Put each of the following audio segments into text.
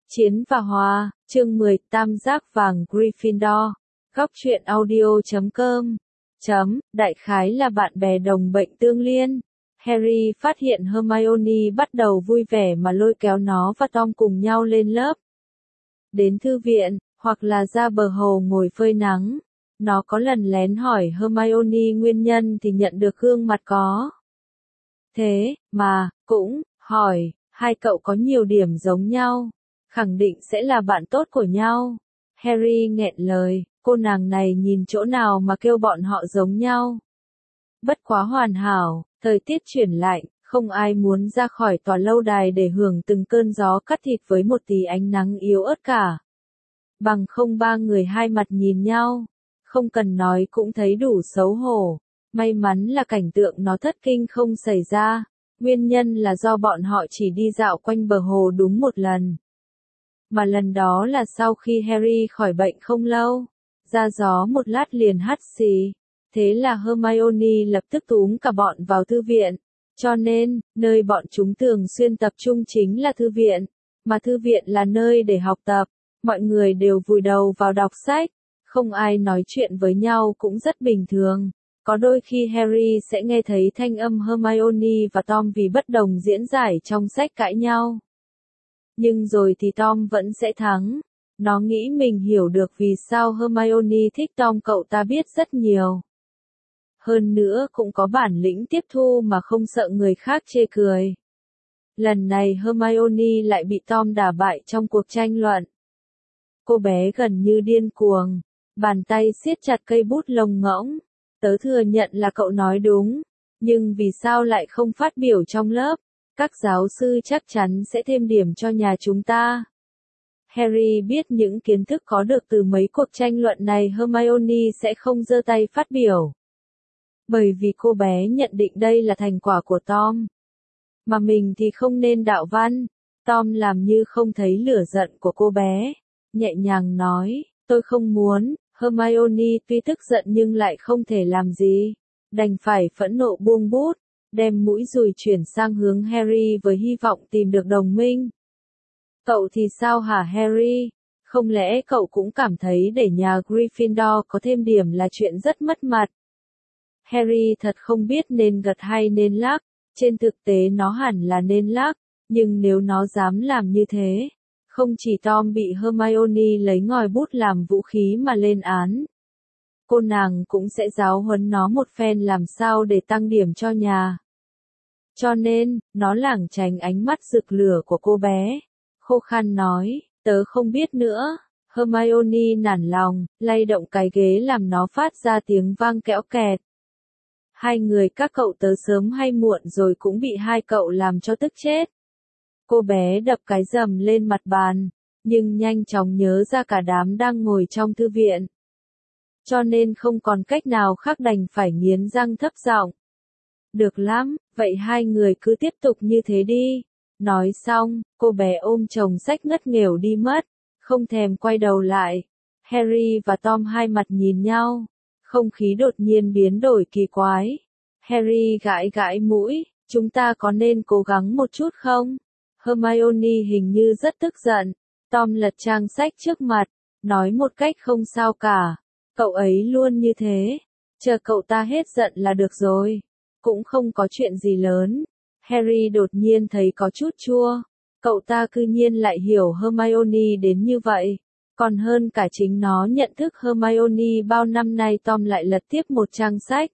Chiến và Hòa, chương 10, Tam giác vàng Gryffindor. Góc truyện audio.com. Đại khái là bạn bè đồng bệnh tương liên. Harry phát hiện Hermione bắt đầu vui vẻ mà lôi kéo nó và Tom cùng nhau lên lớp. Đến thư viện, hoặc là ra bờ hồ ngồi phơi nắng. Nó có lần lén hỏi Hermione nguyên nhân thì nhận được gương mặt có. Thế, mà, cũng, hỏi, hai cậu có nhiều điểm giống nhau. Khẳng định sẽ là bạn tốt của nhau. Harry nghẹn lời, cô nàng này nhìn chỗ nào mà kêu bọn họ giống nhau. Bất quá hoàn hảo, thời tiết chuyển lạnh, không ai muốn ra khỏi tòa lâu đài để hưởng từng cơn gió cắt thịt với một tí ánh nắng yếu ớt cả. Bằng không ba người hai mặt nhìn nhau, không cần nói cũng thấy đủ xấu hổ. May mắn là cảnh tượng nó thất kinh không xảy ra, nguyên nhân là do bọn họ chỉ đi dạo quanh bờ hồ đúng một lần. Mà lần đó là sau khi Harry khỏi bệnh không lâu, ra gió một lát liền hắt xì, thế là Hermione lập tức túm cả bọn vào thư viện, cho nên, nơi bọn chúng thường xuyên tập trung chính là thư viện, mà thư viện là nơi để học tập, mọi người đều vùi đầu vào đọc sách, không ai nói chuyện với nhau cũng rất bình thường. Có đôi khi Harry sẽ nghe thấy thanh âm Hermione và Tom vì bất đồng diễn giải trong sách cãi nhau. Nhưng rồi thì Tom vẫn sẽ thắng. Nó nghĩ mình hiểu được vì sao Hermione thích Tom, cậu ta biết rất nhiều. Hơn nữa cũng có bản lĩnh tiếp thu mà không sợ người khác chê cười. Lần này Hermione lại bị Tom đả bại trong cuộc tranh luận. Cô bé gần như điên cuồng, bàn tay siết chặt cây bút lông ngỗng. Tớ thừa nhận là cậu nói đúng, nhưng vì sao lại không phát biểu trong lớp? Các giáo sư chắc chắn sẽ thêm điểm cho nhà chúng ta. Harry biết những kiến thức có được từ mấy cuộc tranh luận này Hermione sẽ không giơ tay phát biểu. Bởi vì cô bé nhận định đây là thành quả của Tom. Mà mình thì không nên đạo văn. Tom làm như không thấy lửa giận của cô bé. Nhẹ nhàng nói, tôi không muốn. Hermione tuy tức giận nhưng lại không thể làm gì. Đành phải phẫn nộ buông bút, đem mũi dùi chuyển sang hướng Harry với hy vọng tìm được đồng minh. Cậu thì sao hả Harry? Không lẽ cậu cũng cảm thấy để nhà Gryffindor có thêm điểm là chuyện rất mất mặt? Harry thật không biết nên gật hay nên lắc, trên thực tế nó hẳn là nên lắc, nhưng nếu nó dám làm như thế, không chỉ Tom bị Hermione lấy ngòi bút làm vũ khí mà lên án. Cô nàng cũng sẽ giáo huấn nó một phen làm sao để tăng điểm cho nhà. Cho nên, nó lảng tránh ánh mắt rực lửa của cô bé. Khô khan nói, tớ không biết nữa. Hermione nản lòng, lay động cái ghế làm nó phát ra tiếng vang kẽo kẹt. Hai người các cậu tớ sớm hay muộn rồi cũng bị hai cậu làm cho tức chết. Cô bé đập cái rầm lên mặt bàn, nhưng nhanh chóng nhớ ra cả đám đang ngồi trong thư viện. Cho nên không còn cách nào khác đành phải nghiến răng thấp giọng. Được lắm, vậy hai người cứ tiếp tục như thế đi. Nói xong, cô bé ôm chồng sách ngất nghểu đi mất, không thèm quay đầu lại. Harry và Tom hai mặt nhìn nhau, không khí đột nhiên biến đổi kỳ quái. Harry gãi gãi mũi, chúng ta có nên cố gắng một chút không? Hermione hình như rất tức giận. Tom lật trang sách trước mặt, nói một cách không sao cả. Cậu ấy luôn như thế, chờ cậu ta hết giận là được rồi. Cũng không có chuyện gì lớn. Harry đột nhiên thấy có chút chua. Cậu ta cư nhiên lại hiểu Hermione đến như vậy. Còn hơn cả chính nó nhận thức Hermione bao năm nay. Tom lại lật tiếp một trang sách.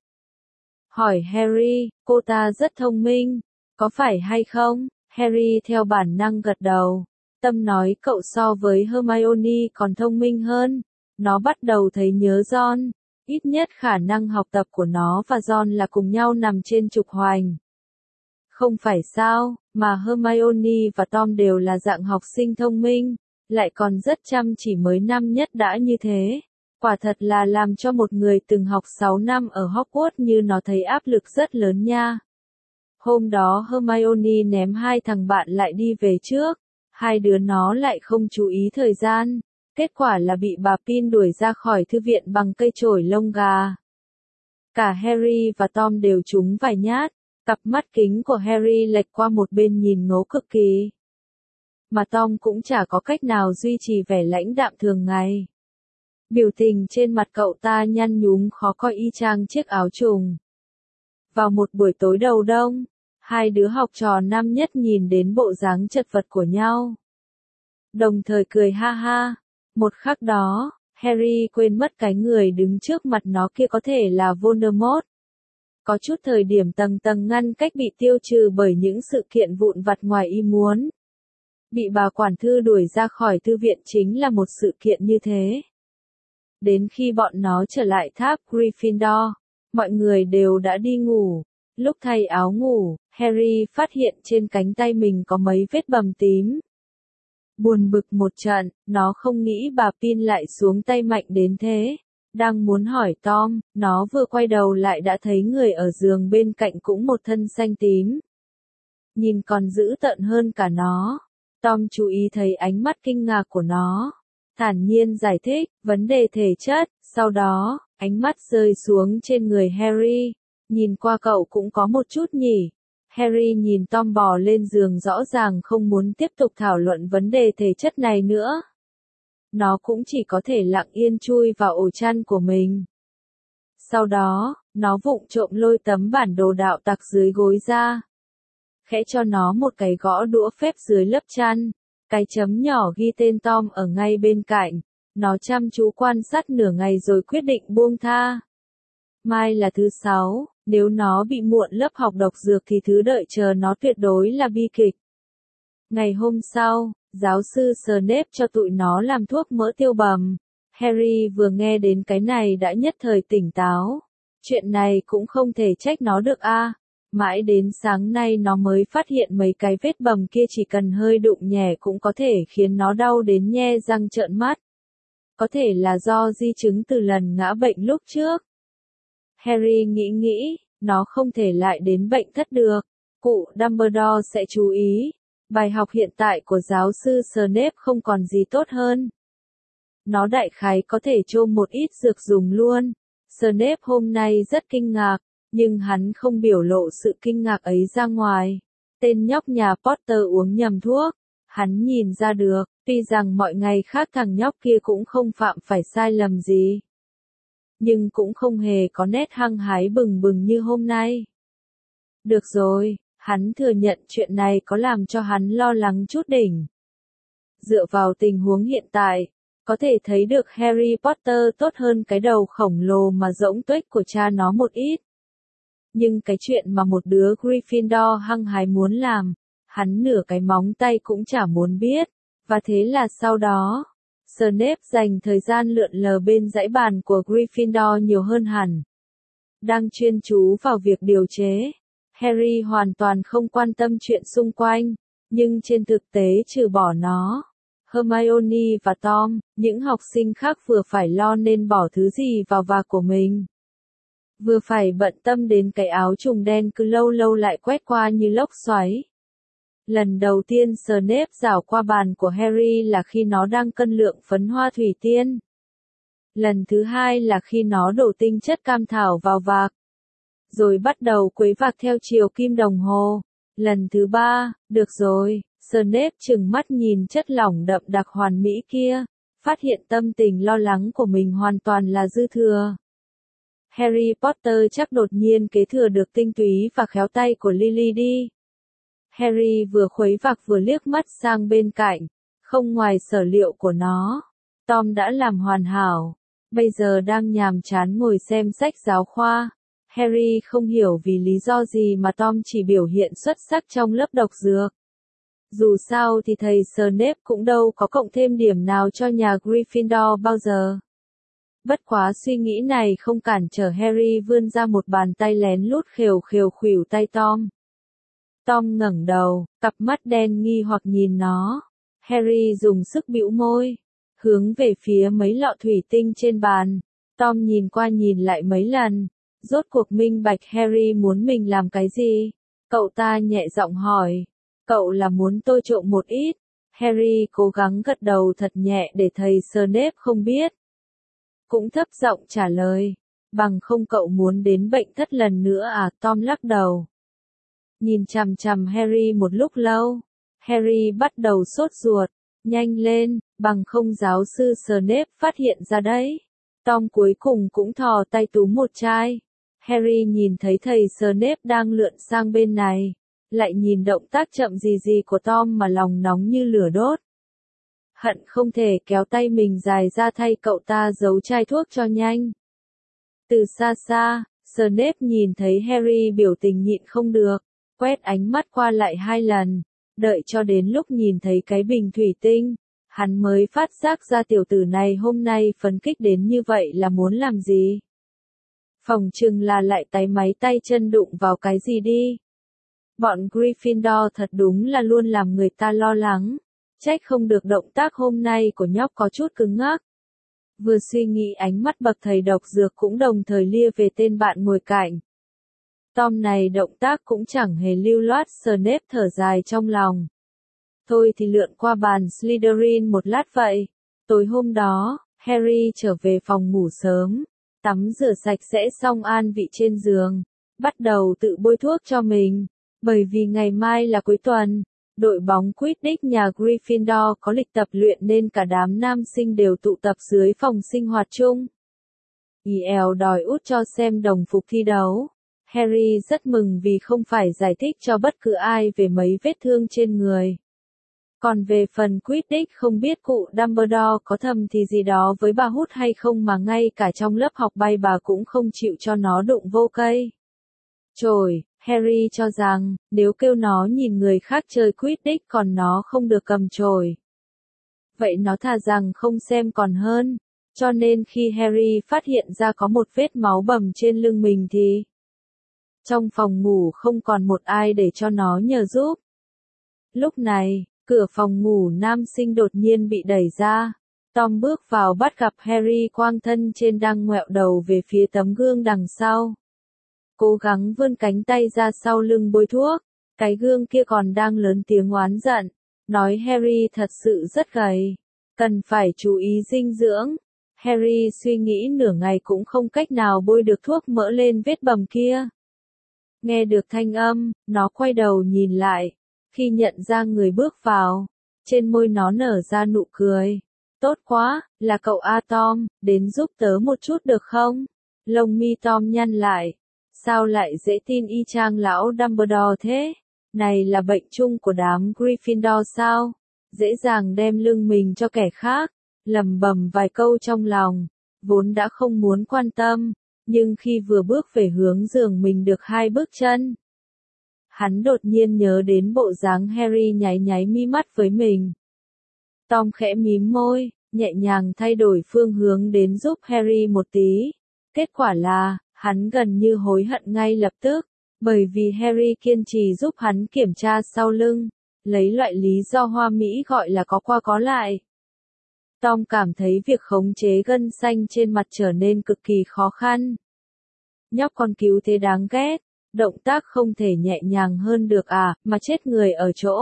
Hỏi Harry, cô ta rất thông minh, có phải hay không? Harry theo bản năng gật đầu. Tâm nói cậu so với Hermione còn thông minh hơn. Nó bắt đầu thấy nhớ Ron. Ít nhất khả năng học tập của nó và Ron là cùng nhau nằm trên trục hoành. Không phải sao, mà Hermione và Tom đều là dạng học sinh thông minh, lại còn rất chăm chỉ mới năm nhất đã như thế. Quả thật là làm cho một người từng học 6 năm ở Hogwarts như nó thấy áp lực rất lớn nha. Hôm đó Hermione ném hai thằng bạn lại đi về trước, hai đứa nó lại không chú ý thời gian. Kết quả là bị bà Pin đuổi ra khỏi thư viện bằng cây chổi lông gà. Cả Harry và Tom đều trúng vài nhát, cặp mắt kính của Harry lệch qua một bên nhìn ngố cực kỳ. mà Tom cũng chả có cách nào duy trì vẻ lãnh đạm thường ngày. Biểu tình trên mặt cậu ta nhăn nhúm khó coi y chang chiếc áo trùng. Vào một buổi tối đầu đông, hai đứa học trò năm nhất nhìn đến bộ dáng chật vật của nhau. Đồng thời cười ha ha. Một khắc đó, Harry quên mất cái người đứng trước mặt nó kia có thể là Voldemort. Có chút thời điểm tầng tầng ngăn cách bị tiêu trừ bởi những sự kiện vụn vặt ngoài ý muốn. Bị bà quản thư đuổi ra khỏi thư viện chính là một sự kiện như thế. Đến khi bọn nó trở lại tháp Gryffindor, mọi người đều đã đi ngủ. Lúc thay áo ngủ, Harry phát hiện trên cánh tay mình có mấy vết bầm tím. Buồn bực một trận, nó không nghĩ bà Pin lại xuống tay mạnh đến thế. Đang muốn hỏi Tom, nó vừa quay đầu lại đã thấy người ở giường bên cạnh cũng một thân xanh tím. Nhìn còn dữ tợn hơn cả nó. Tom chú ý thấy ánh mắt kinh ngạc của nó. Thản nhiên giải thích, vấn đề thể chất, sau đó, ánh mắt rơi xuống trên người Harry. Nhìn qua cậu cũng có một chút nhỉ. Harry nhìn Tom bò lên giường rõ ràng không muốn tiếp tục thảo luận vấn đề thể chất này nữa. Nó cũng chỉ có thể lặng yên chui vào ổ chăn của mình. Sau đó, nó vụng trộm lôi tấm bản đồ đạo tặc dưới gối ra. Khẽ cho nó một cái gõ đũa phép dưới lớp chăn. Cái chấm nhỏ ghi tên Tom ở ngay bên cạnh. Nó chăm chú quan sát nửa ngày rồi quyết định buông tha. Mai là thứ 6, nếu nó bị muộn lớp học độc dược thì thứ đợi chờ nó tuyệt đối là bi kịch. Ngày hôm sau, giáo sư Snape cho tụi nó làm thuốc mỡ tiêu bầm. Harry vừa nghe đến cái này đã nhất thời tỉnh táo. Chuyện này cũng không thể trách nó được a. Mãi đến sáng nay nó mới phát hiện mấy cái vết bầm kia chỉ cần hơi đụng nhẹ cũng có thể khiến nó đau đến nhe răng trợn mắt. Có thể là do di chứng từ lần ngã bệnh lúc trước. Harry nghĩ, nó không thể lại đến bệnh thất được. Cụ Dumbledore sẽ chú ý. Bài học hiện tại của giáo sư Snape không còn gì tốt hơn. Nó đại khái có thể chôm một ít dược dùng luôn. Snape hôm nay rất kinh ngạc, nhưng hắn không biểu lộ sự kinh ngạc ấy ra ngoài. Tên nhóc nhà Potter uống nhầm thuốc. Hắn nhìn ra được, tuy rằng mọi ngày khác thằng nhóc kia cũng không phạm phải sai lầm gì. Nhưng cũng không hề có nét hăng hái bừng bừng như hôm nay. Được rồi, hắn thừa nhận chuyện này có làm cho hắn lo lắng chút đỉnh. Dựa vào tình huống hiện tại, có thể thấy được Harry Potter tốt hơn cái đầu khổng lồ mà rỗng tuếch của cha nó một ít. Nhưng cái chuyện mà một đứa Gryffindor hăng hái muốn làm, hắn nửa cái móng tay cũng chả muốn biết, và thế là sau đó, Snape dành thời gian lượn lờ bên dãy bàn của Gryffindor nhiều hơn hẳn. Đang chuyên chú vào việc điều chế, Harry hoàn toàn không quan tâm chuyện xung quanh, nhưng trên thực tế trừ bỏ nó, Hermione và Tom, những học sinh khác vừa phải lo nên bỏ thứ gì vào vạc của mình. Vừa phải bận tâm đến cái áo trùng đen cứ lâu lâu lại quét qua như lốc xoáy. Lần đầu tiên Snape rảo qua bàn của Harry là khi nó đang cân lượng phấn hoa thủy tiên. Lần thứ hai là khi nó đổ tinh chất cam thảo vào vạc. Rồi bắt đầu quấy vạc theo chiều kim đồng hồ. Lần thứ ba, được rồi, Snape trừng mắt nhìn chất lỏng đậm đặc hoàn mỹ kia, phát hiện tâm tình lo lắng của mình hoàn toàn là dư thừa. Harry Potter chắc đột nhiên kế thừa được tinh túy và khéo tay của Lily đi. Harry vừa khuấy vạc vừa liếc mắt sang bên cạnh, không ngoài sở liệu của nó. Tom đã làm hoàn hảo, bây giờ đang nhàm chán ngồi xem sách giáo khoa. Harry không hiểu vì lý do gì mà Tom chỉ biểu hiện xuất sắc trong lớp độc dược. Dù sao thì thầy Snape cũng đâu có cộng thêm điểm nào cho nhà Gryffindor bao giờ. Bất quá suy nghĩ này không cản trở Harry vươn ra một bàn tay lén lút khều khều khuỷu tay Tom. Tom ngẩng đầu, cặp mắt đen nghi hoặc nhìn nó. Harry dùng sức bĩu môi, hướng về phía mấy lọ thủy tinh trên bàn. Tom nhìn qua nhìn lại mấy lần, rốt cuộc minh bạch Harry muốn mình làm cái gì. Cậu ta nhẹ giọng hỏi, cậu là muốn tôi trộm một ít? Harry cố gắng gật đầu thật nhẹ để thầy Snape không biết. Cũng thấp giọng trả lời, bằng không cậu muốn đến bệnh thất lần nữa à? Tom lắc đầu. Nhìn chằm chằm Harry một lúc lâu, Harry bắt đầu sốt ruột. Nhanh lên, bằng không giáo sư Snape phát hiện ra đấy. Tom cuối cùng cũng thò tay túm một chai. Harry nhìn thấy thầy Snape đang lượn sang bên này. Lại nhìn động tác chậm gì của Tom mà lòng nóng như lửa đốt. Hận không thể kéo tay mình dài ra thay cậu ta giấu chai thuốc cho nhanh. Từ xa xa, Snape nhìn thấy Harry biểu tình nhịn không được, quét ánh mắt qua lại 2 lần, đợi cho đến lúc nhìn thấy cái bình thủy tinh, hắn mới phát giác ra tiểu tử này hôm nay phấn khích đến như vậy là muốn làm gì. Phỏng chừng là lại tái máy tay chân đụng vào cái gì đi. Bọn Gryffindor thật đúng là luôn làm người ta lo lắng, trách không được động tác hôm nay của nhóc có chút cứng ngắc. Vừa suy nghĩ ánh mắt bậc thầy độc dược cũng đồng thời lia về tên bạn ngồi cạnh. Tom này động tác cũng chẳng hề lưu loát, Snape thở dài trong lòng. Thôi thì lượn qua bàn Slytherin một lát vậy. Tối hôm đó, Harry trở về phòng ngủ sớm, tắm rửa sạch sẽ xong an vị trên giường, bắt đầu tự bôi thuốc cho mình, bởi vì ngày mai là cuối tuần. Đội bóng Quidditch nhà Gryffindor có lịch tập luyện nên cả đám nam sinh đều tụ tập dưới phòng sinh hoạt chung. EL đòi út cho xem đồng phục thi đấu. Harry rất mừng vì không phải giải thích cho bất cứ ai về mấy vết thương trên người. Còn về phần Quidditch không biết cụ Dumbledore có thầm thì gì đó với bà Hút hay không mà ngay cả trong lớp học bay bà cũng không chịu cho nó đụng vô cây. Chồi, Harry cho rằng, nếu kêu nó nhìn người khác chơi Quidditch còn nó không được cầm chổi. Vậy nó thà rằng không xem còn hơn. Cho nên khi Harry phát hiện ra có một vết máu bầm trên lưng mình thì trong phòng ngủ không còn một ai để cho nó nhờ giúp. Lúc này, cửa phòng ngủ nam sinh đột nhiên bị đẩy ra. Tom bước vào bắt gặp Harry quang thân trên đang ngoẹo đầu về phía tấm gương đằng sau. Cố gắng vươn cánh tay ra sau lưng bôi thuốc. Cái gương kia còn đang lớn tiếng oán giận. Nói Harry thật sự rất gầy. Cần phải chú ý dinh dưỡng. Harry suy nghĩ nửa ngày cũng không cách nào bôi được thuốc mỡ lên vết bầm kia. Nghe được thanh âm, nó quay đầu nhìn lại. Khi nhận ra người bước vào, trên môi nó nở ra nụ cười. Tốt quá, là cậu A Tom, đến giúp tớ một chút được không? Lông mi Tom nhăn lại. Sao lại dễ tin y chang lão Dumbledore thế? Này là bệnh chung của đám Gryffindor sao? Dễ dàng đem lưng mình cho kẻ khác. Lẩm bẩm vài câu trong lòng, vốn đã không muốn quan tâm, nhưng khi vừa bước về hướng giường mình được 2 bước chân. Hắn đột nhiên nhớ đến bộ dáng Harry nháy nháy mi mắt với mình. Tom khẽ mím môi, nhẹ nhàng thay đổi phương hướng đến giúp Harry một tí. Kết quả là, hắn gần như hối hận ngay lập tức, bởi vì Harry kiên trì giúp hắn kiểm tra sau lưng, lấy loại lý do hoa mỹ gọi là có qua có lại. Tom cảm thấy việc khống chế gân xanh trên mặt trở nên cực kỳ khó khăn. Nhóc con cứu thế đáng ghét, động tác không thể nhẹ nhàng hơn được à, mà chết người ở chỗ.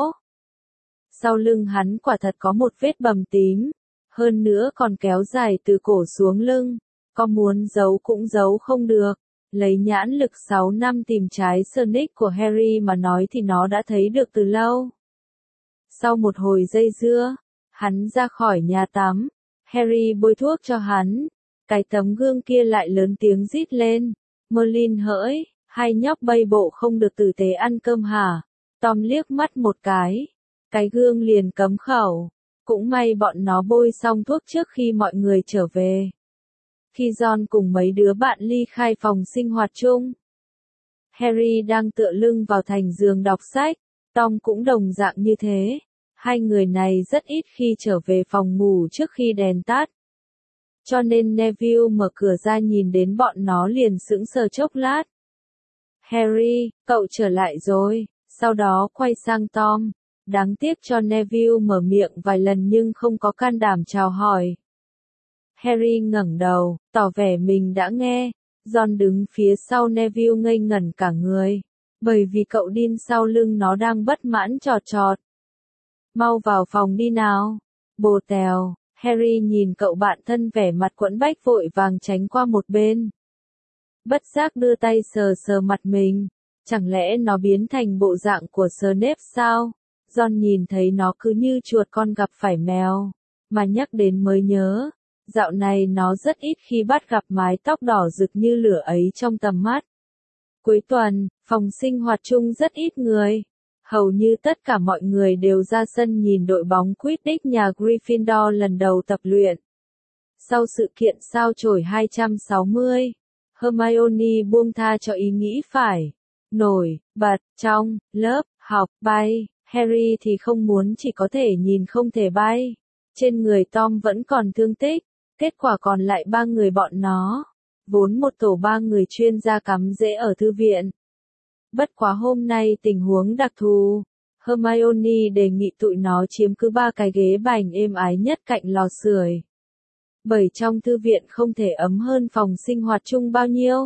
Sau lưng hắn quả thật có một vết bầm tím, hơn nữa còn kéo dài từ cổ xuống lưng, có muốn giấu cũng giấu không được. Lấy nhãn lực 6 năm tìm trái Sonic của Harry mà nói thì nó đã thấy được từ lâu. Sau một hồi dây dưa, hắn ra khỏi nhà tắm, Harry bôi thuốc cho hắn, cái tấm gương kia lại lớn tiếng rít lên, Merlin hỡi, hai nhóc bay bộ không được tử tế ăn cơm hả? Tom liếc mắt một cái gương liền cấm khẩu, cũng may bọn nó bôi xong thuốc trước khi mọi người trở về. Khi John cùng mấy đứa bạn ly khai phòng sinh hoạt chung, Harry đang tựa lưng vào thành giường đọc sách, Tom cũng đồng dạng như thế. Hai người này rất ít khi trở về phòng ngủ trước khi đèn tắt. Cho nên Neville mở cửa ra nhìn đến bọn nó liền sững sờ chốc lát. Harry, cậu trở lại rồi, sau đó quay sang Tom. Đáng tiếc cho Neville mở miệng vài lần nhưng không có can đảm chào hỏi. Harry ngẩng đầu, tỏ vẻ mình đã nghe. John đứng phía sau Neville ngây ngẩn cả người, bởi vì cậu Dean sau lưng nó đang bất mãn chọt chọt. Mau vào phòng đi nào. Bồ tèo, Harry nhìn cậu bạn thân vẻ mặt quẫn bách vội vàng tránh qua một bên. Bất giác đưa tay sờ sờ mặt mình. Chẳng lẽ nó biến thành bộ dạng của Snape sao? John nhìn thấy nó cứ như chuột con gặp phải mèo, mà nhắc đến mới nhớ, dạo này nó rất ít khi bắt gặp mái tóc đỏ rực như lửa ấy trong tầm mắt. Cuối tuần, phòng sinh hoạt chung rất ít người. Hầu như tất cả mọi người đều ra sân nhìn đội bóng Quidditch nhà Gryffindor lần đầu tập luyện. Sau sự kiện sao chổi 260, Hermione buông tha cho ý nghĩ phải nổi bật trong lớp học bay. Harry thì không muốn chỉ có thể nhìn không thể bay. Trên người Tom vẫn còn thương tích, kết quả còn lại 3 người bọn nó. Vốn một tổ 3 người chuyên gia cắm rễ ở thư viện. Bất quá hôm nay tình huống đặc thù. Hermione đề nghị tụi nó chiếm cứ 3 cái ghế bành êm ái nhất cạnh lò sưởi. Bởi trong thư viện không thể ấm hơn phòng sinh hoạt chung bao nhiêu.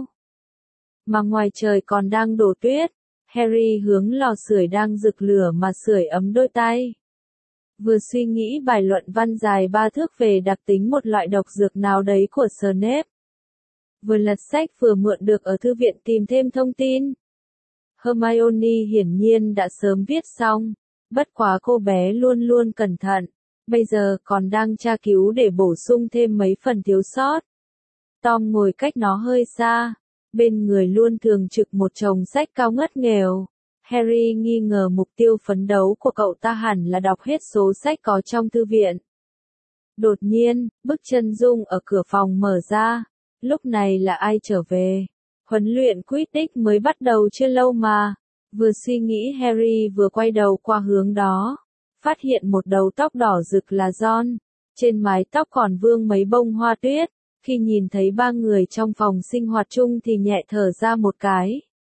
Mà ngoài trời còn đang đổ tuyết, Harry hướng lò sưởi đang rực lửa mà sưởi ấm đôi tay. Vừa suy nghĩ bài luận văn dài 3 thước về đặc tính một loại độc dược nào đấy của Snape. Vừa lật sách vừa mượn được ở thư viện tìm thêm thông tin. Hermione hiển nhiên đã sớm viết xong, bất quá cô bé luôn luôn cẩn thận, bây giờ còn đang tra cứu để bổ sung thêm mấy phần thiếu sót. Tom ngồi cách nó hơi xa, bên người luôn thường trực một chồng sách cao ngất nghèo. Harry nghi ngờ mục tiêu phấn đấu của cậu ta hẳn là đọc hết số sách có trong thư viện. Đột nhiên, bức chân rung ở cửa phòng mở ra. Lúc này là ai trở về? Huấn luyện Quidditch mới bắt đầu chưa lâu mà. Vừa suy nghĩ Harry vừa quay đầu qua hướng đó. Phát hiện một đầu tóc đỏ rực là John. Trên mái tóc còn vương mấy bông hoa tuyết. Khi nhìn thấy 3 người trong phòng sinh hoạt chung thì nhẹ thở ra một cái.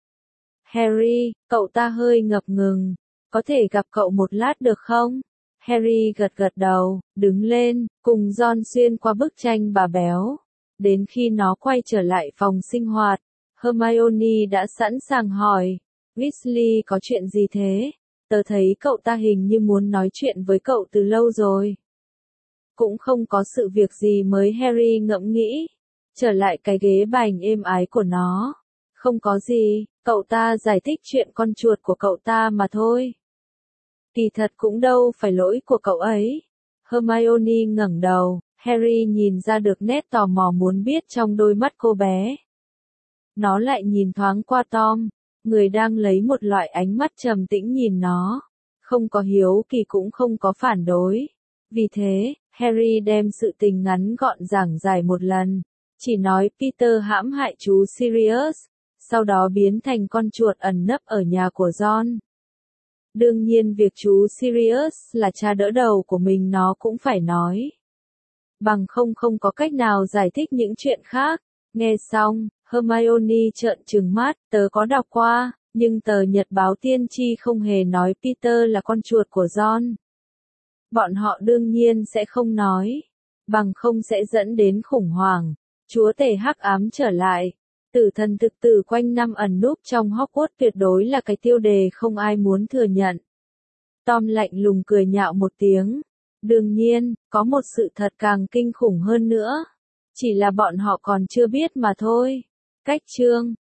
Harry, cậu ta hơi ngập ngừng. Có thể gặp cậu một lát được không? Harry gật gật đầu, đứng lên, cùng John xuyên qua bức tranh bà béo. Đến khi nó quay trở lại phòng sinh hoạt, Hermione đã sẵn sàng hỏi. Weasley có chuyện gì thế? Tớ thấy cậu ta hình như muốn nói chuyện với cậu từ lâu rồi. Cũng không có sự việc gì mới, Harry ngẫm nghĩ. Trở lại cái ghế bành êm ái của nó. Không có gì, cậu ta giải thích chuyện con chuột của cậu ta mà thôi. Kỳ thật cũng đâu phải lỗi của cậu ấy. Hermione ngẩng đầu, Harry nhìn ra được nét tò mò muốn biết trong đôi mắt cô bé. Nó lại nhìn thoáng qua Tom, người đang lấy một loại ánh mắt trầm tĩnh nhìn nó. Không có hiếu kỳ cũng không có phản đối. Vì thế, Harry đem sự tình ngắn gọn giảng giải một lần. Chỉ nói Peter hãm hại chú Sirius, sau đó biến thành con chuột ẩn nấp ở nhà của John. Đương nhiên việc chú Sirius là cha đỡ đầu của mình nó cũng phải nói. Bằng không có cách nào giải thích những chuyện khác. Nghe xong, Hermione trợn trừng mắt, tớ có đọc qua, nhưng tờ nhật báo tiên tri không hề nói Peter là con chuột của John. Bọn họ đương nhiên sẽ không nói, bằng không sẽ dẫn đến khủng hoảng. Chúa tể hắc ám trở lại. Tử thần thực tử quanh năm ẩn núp trong Hogwarts tuyệt đối là cái tiêu đề không ai muốn thừa nhận. Tom lạnh lùng cười nhạo một tiếng. Đương nhiên, có một sự thật càng kinh khủng hơn nữa. Chỉ là bọn họ còn chưa biết mà thôi. Cách chương